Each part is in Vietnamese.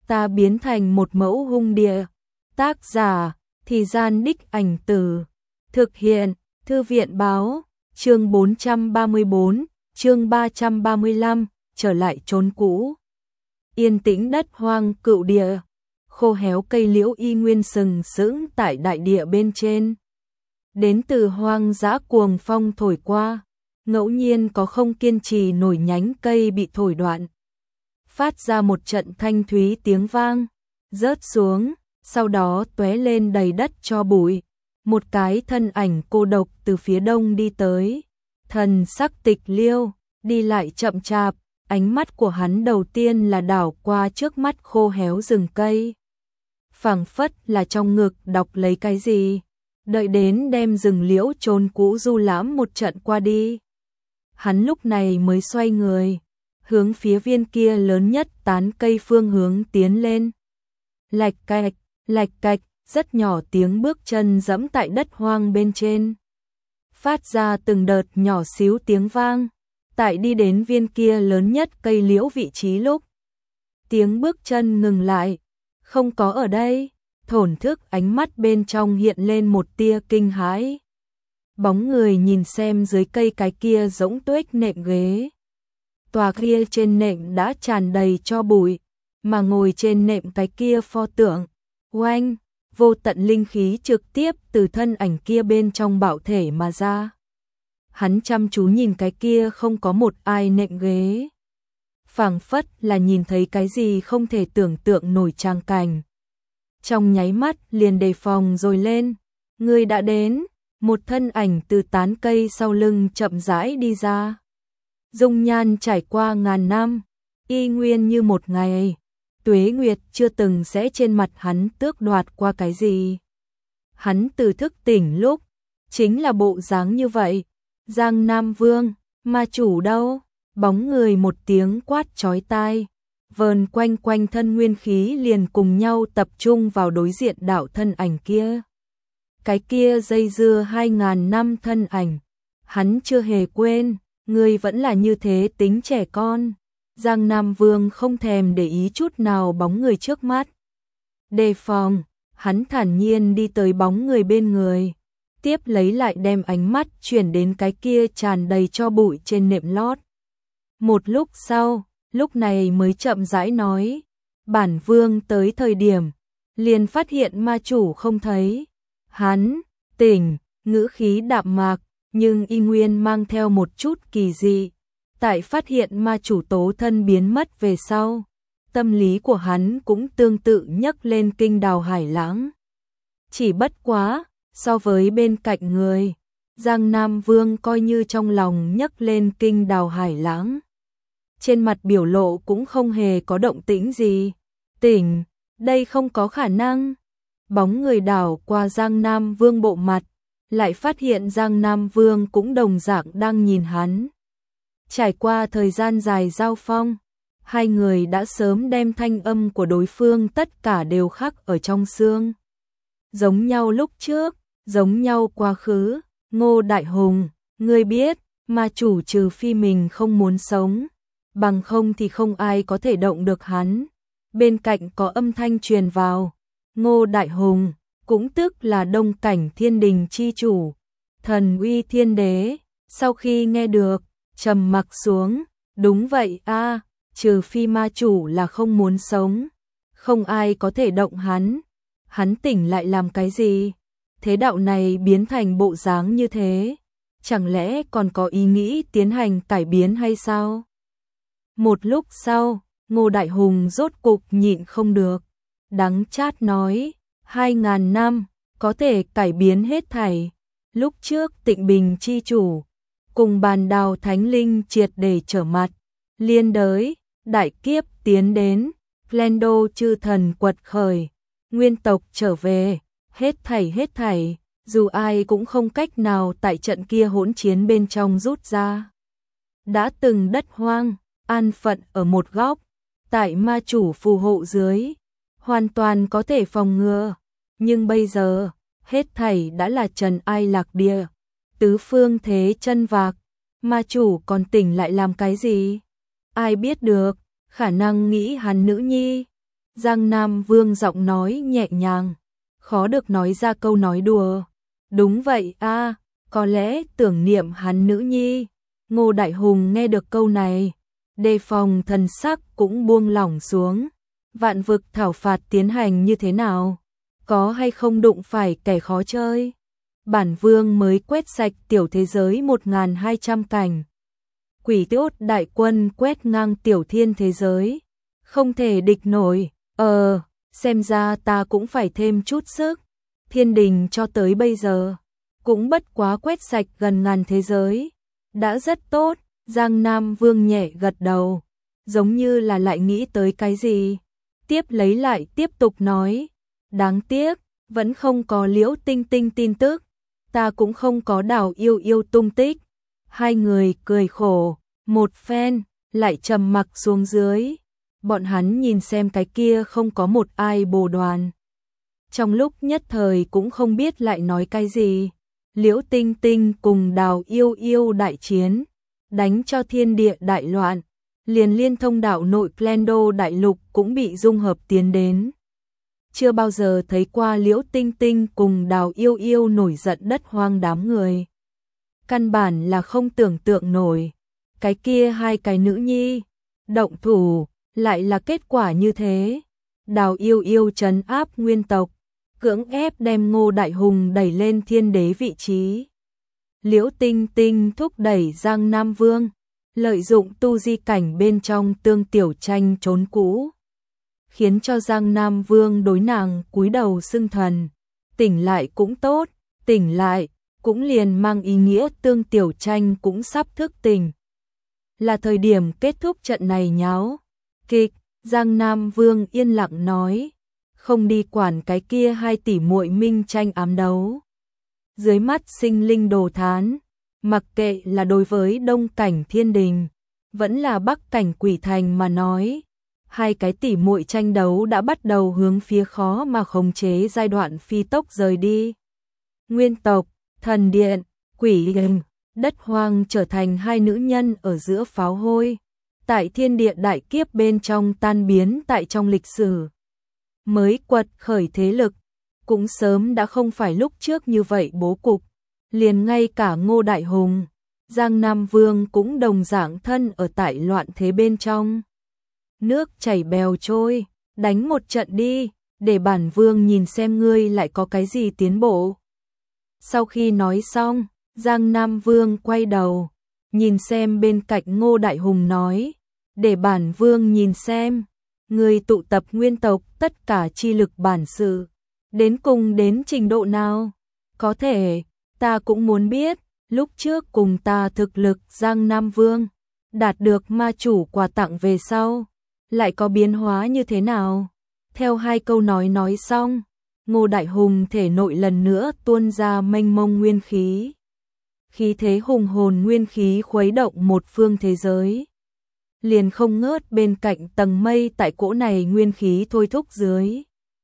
ta biến thành một mẫu hung địa. Tác giả, Thì Gian Đích Ảnh Từ. Thực hiện, Thư viện Báo. Chương 434, chương 335, trở lại chốn cũ. Yên tĩnh đất hoang cựu địa, khô héo cây liễu y nguyên sừng sững tại đại địa bên trên. Đến từ hoang dã cuồng phong thổi qua, ngẫu nhiên có không kiên trì nổi nhánh cây bị thổi đoạn. Phát ra một trận thanh thúy tiếng vang, rớt xuống, sau đó tóe lên đầy đất cho bụi. Một cái thân ảnh cô độc từ phía đông đi tới, thần sắc tịch liêu, đi lại chậm chạp, ánh mắt của hắn đầu tiên là đảo qua trước mắt khô héo rừng cây. Phảng phất là trong ngực đọc lấy cái gì, đợi đến đem rừng liễu chôn cũ du lãm một trận qua đi. Hắn lúc này mới xoay người, hướng phía viên kia lớn nhất tán cây phương hướng tiến lên. Lạch cạch, rất nhỏ tiếng bước chân dẫm tại đất hoang bên trên. Phát ra từng đợt nhỏ xíu tiếng vang, tại đi đến viên kia lớn nhất cây liễu vị trí lúc. Tiếng bước chân ngừng lại, không có ở đây, thổn thức ánh mắt bên trong hiện lên một tia kinh hãi. Bóng người nhìn xem dưới cây cái kia rỗng tuếch nệm ghế. Tòa kia trên nệm đã tràn đầy tro bụi, mà ngồi trên nệm cái kia pho tượng, oanh, vô tận linh khí trực tiếp từ thân ảnh kia bên trong bạo thể mà ra. Hắn chăm chú nhìn cái kia không có một ai nệm ghế. Phảng phất là nhìn thấy cái gì không thể tưởng tượng nổi tràng cảnh. Trong nháy mắt liền đề phòng rồi lên, người đã đến, một thân ảnh từ tán cây sau lưng chậm rãi đi ra. Dung nhan trải qua ngàn năm, y nguyên như một ngày. Tuế nguyệt chưa từng sẽ trên mặt hắn tước đoạt qua cái gì. Hắn từ thức tỉnh lúc, chính là bộ dáng như vậy. Giang Nam Vương, ma chủ đâu? Bóng người một tiếng quát chói tai, vờn quanh thân nguyên khí liền cùng nhau tập trung vào đối diện đạo thân ảnh kia. Cái kia dây dưa 2000 năm thân ảnh, hắn chưa hề quên, người vẫn là như thế tính trẻ con. Giang Nam Vương không thèm để ý chút nào bóng người trước mắt. Đề phòng, hắn thản nhiên đi tới bóng người bên người, tiếp lấy lại đem ánh mắt chuyển đến cái kia tràn đầy tro bụi trên nệm lót. Một lúc sau, lúc này mới chậm rãi nói, bản vương tới thời điểm, liền phát hiện ma chủ không thấy. Hắn, tỉnh, ngữ khí đạm mạc, nhưng y nguyên mang theo một chút kỳ dị. Tại phát hiện ma chủ tố thân biến mất về sau, tâm lý của hắn cũng tương tự nhấc lên kinh đào hải lãng. Chỉ bất quá, so với bên cạnh người, Giang Nam Vương coi như trong lòng nhấc lên kinh đào hải lãng. Trên mặt biểu lộ cũng không hề có động tĩnh gì. Tỉnh, đây không có khả năng. Bóng người đảo qua Giang Nam Vương bộ mặt, lại phát hiện Giang Nam Vương cũng đồng dạng đang nhìn hắn. Trải qua thời gian dài giao phong, hai người đã sớm đem thanh âm của đối phương tất cả đều khắc ở trong xương. Giống nhau lúc trước, giống nhau quá khứ. Ngô Đại Hùng, ngươi biết, ma chủ trừ phi mình không muốn sống, bằng không thì không ai có thể động được hắn. Bên cạnh có âm thanh truyền vào, Ngô Đại Hùng, cũng tức là Đông Cảnh Thiên Đình chi chủ, Thần Uy Thiên Đế, sau khi nghe được, trầm mặc xuống, đúng vậy a, trừ phi ma chủ là không muốn sống, không ai có thể động hắn. Hắn tỉnh lại làm cái gì? Thế đạo này biến thành bộ dáng như thế, chẳng lẽ còn có ý nghĩ tiến hành cải biến hay sao? Một lúc sau, Ngô Đại Hùng rốt cục nhịn không được, đắng chát nói, 2000 năm, có thể cải biến hết thảy. Lúc trước Tịnh Bình chi chủ, cùng Bàn Đào Thánh Linh triệt để trở mặt, liên đới, đại kiếp tiến đến, Glendo chư thần quật khởi, nguyên tộc trở về, hết thảy, dù ai cũng không cách nào tại trận kia hỗn chiến bên trong rút ra. Đã từng đất hoang, an phận ở một góc, tại ma chủ phù hộ dưới, hoàn toàn có thể phòng ngừa, nhưng bây giờ, hết thảy đã là trần ai lạc địa, tứ phương thế chân vạc, ma chủ còn tỉnh lại làm cái gì? Ai biết được, khả năng nghĩ hắn nữ nhi, Giang Nam Vương giọng nói nhẹ nhàng, khó được nói ra câu nói đùa. Đúng vậy a, có lẽ tưởng niệm hắn nữ nhi. Ngô Đại Hùng nghe được câu này, đề phòng thần sắc cũng buông lỏng xuống. Vạn vực thảo phạt tiến hành như thế nào? Có hay không đụng phải kẻ khó chơi? Bản vương mới quét sạch tiểu thế giới 1.200 cảnh. Quỷ Tốt đại quân quét ngang tiểu thiên thế giới. Không thể địch nổi. Xem ra ta cũng phải thêm chút sức. Thiên đình cho tới bây giờ cũng bất quá quét sạch gần ngàn thế giới. Đã rất tốt. Giang Nam Vương nhẹ gật đầu, giống như là lại nghĩ tới cái gì. Tiếp lấy lại tiếp tục nói, đáng tiếc, vẫn không có Liễu Tinh Tinh tin tức, ta cũng không có Đào Yêu Yêu tung tích. Hai người cười khổ, một phen, lại trầm mặc xuống dưới. Bọn hắn nhìn xem cái kia không có một ai bồ đoàn. Trong lúc nhất thời cũng không biết lại nói cái gì. Liễu Tinh Tinh cùng Đào Yêu Yêu đại chiến, đánh cho thiên địa đại loạn, liền liên thông đạo nội Plendo đại lục cũng bị dung hợp tiến đến. Chưa bao giờ thấy qua Liễu Tinh Tinh cùng Đào Yêu Yêu nổi giận đất hoang đám người. Căn bản là không tưởng tượng nổi, cái kia hai cái nữ nhi, động thủ, lại là kết quả như thế. Đào Yêu Yêu trấn áp nguyên tộc, cưỡng ép đem Ngô Đại Hùng đẩy lên thiên đế vị trí. Liễu Tinh Tinh thúc đẩy Giang Nam Vương, lợi dụng tu di cảnh bên trong Tương Tiểu Tranh trốn cũ, khiến cho Giang Nam Vương đối nàng cúi đầu xưng thần. Tỉnh lại cũng tốt, tỉnh lại cũng liền mang ý nghĩa Tương Tiểu Tranh cũng sắp thức tỉnh. Là thời điểm kết thúc trận này nháo kịch. Giang Nam Vương yên lặng nói, không đi quản cái kia hai tỷ muội minh tranh ám đấu. Dưới mắt sinh linh đồ thán, mặc kệ là đối với Đông cảnh Thiên Đình, vẫn là Bắc cảnh Quỷ Thành mà nói, hai cái tỷ muội tranh đấu đã bắt đầu hướng phía khó mà khống chế giai đoạn phi tốc rời đi. Nguyên tộc, thần điện, quỷ hình, đất hoang trở thành hai nữ nhân ở giữa pháo hôi, tại thiên địa đại kiếp bên trong tan biến tại trong lịch sử. Mới quật khởi thế lực, cũng sớm đã không phải lúc trước như vậy bố cục, liền ngay cả Ngô Đại Hùng, Giang Nam Vương cũng đồng dạng thân ở tại loạn thế bên trong. Nước chảy bèo trôi, đánh một trận đi, để bản vương nhìn xem ngươi lại có cái gì tiến bộ. Sau khi nói xong, Giang Nam Vương quay đầu, nhìn xem bên cạnh Ngô Đại Hùng nói, để bản vương nhìn xem, ngươi tụ tập nguyên tộc tất cả chi lực bản sự, đến cùng đến trình độ nào? Có thể, ta cũng muốn biết, lúc trước cùng ta thực lực Giang Nam Vương, đạt được ma chủ quà tặng về sau, lại có biến hóa như thế nào? Theo hai câu nói xong, Ngô Đại Hùng thể nội lần nữa tuôn ra mênh mông nguyên khí. Khí thế hùng hồn nguyên khí khuấy động một phương thế giới. Liền không ngớt bên cạnh tầng mây tại cỗ này nguyên khí thôi thúc dưới.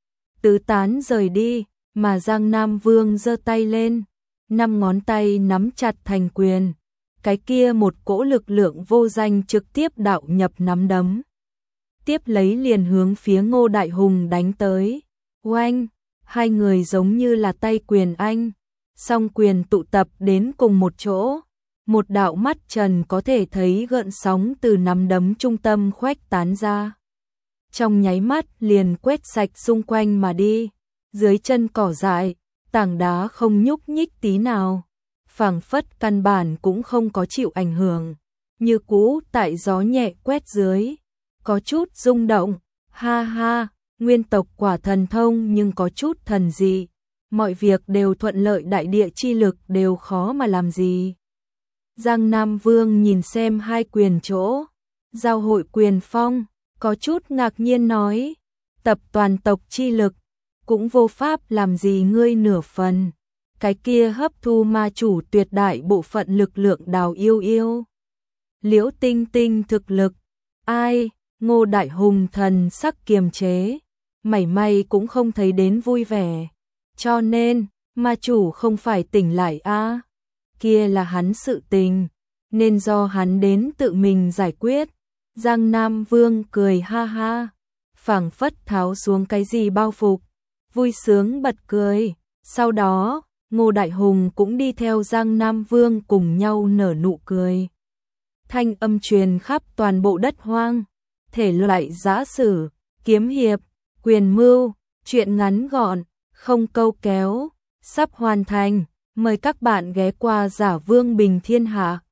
Tứ tán rời đi, mà Giang Nam Vương giơ tay lên, 5 ngón tay nắm chặt thành quyền. Cái kia một cỗ lực lượng vô danh trực tiếp đạo nhập nắm đấm. Tiếp lấy liền hướng phía Ngô Đại Hùng đánh tới. Oanh, hai người giống như là tay quyền anh, song quyền tụ tập đến cùng một chỗ. Một đạo mắt trần có thể thấy gợn sóng từ nắm đấm trung tâm khuếch tán ra. Trong nháy mắt liền quét sạch xung quanh mà đi. Dưới chân cỏ dại, tảng đá không nhúc nhích tí nào. Phảng phất căn bản cũng không có chịu ảnh hưởng. Như cũ tại gió nhẹ quét dưới. Có chút rung động. Ha ha, nguyên tộc quả thần thông nhưng có chút thần dị. Mọi việc đều thuận lợi, đại địa chi lực đều khó mà làm gì. Giang Nam Vương nhìn xem hai quyền chỗ, giao hội quyền phong, có chút ngạc nhiên nói, tập toàn tộc chi lực, cũng vô pháp làm gì ngươi nửa phần. Cái kia hấp thu ma chủ tuyệt đại bộ phận lực lượng Đào Yêu Yêu. Liễu Tinh Tinh thực lực, ai? Ngô Đại Hùng thần sắc kiềm chế, mảy may cũng không thấy đến vui vẻ. Cho nên, ma chủ không phải tỉnh lại a, kia là hắn sự tình, nên do hắn đến tự mình giải quyết. Giang Nam Vương cười ha ha, phảng phất tháo xuống cái gì bao phục, vui sướng bật cười. Sau đó, Ngô Đại Hùng cũng đi theo Giang Nam Vương cùng nhau nở nụ cười. Thanh âm truyền khắp toàn bộ đất hoang, thể loại giã sử, kiếm hiệp, quyền mưu, truyện ngắn gọn, không câu kéo, sắp hoàn thành. Mời các bạn ghé qua Giả Vương Bình Thiên Hạ.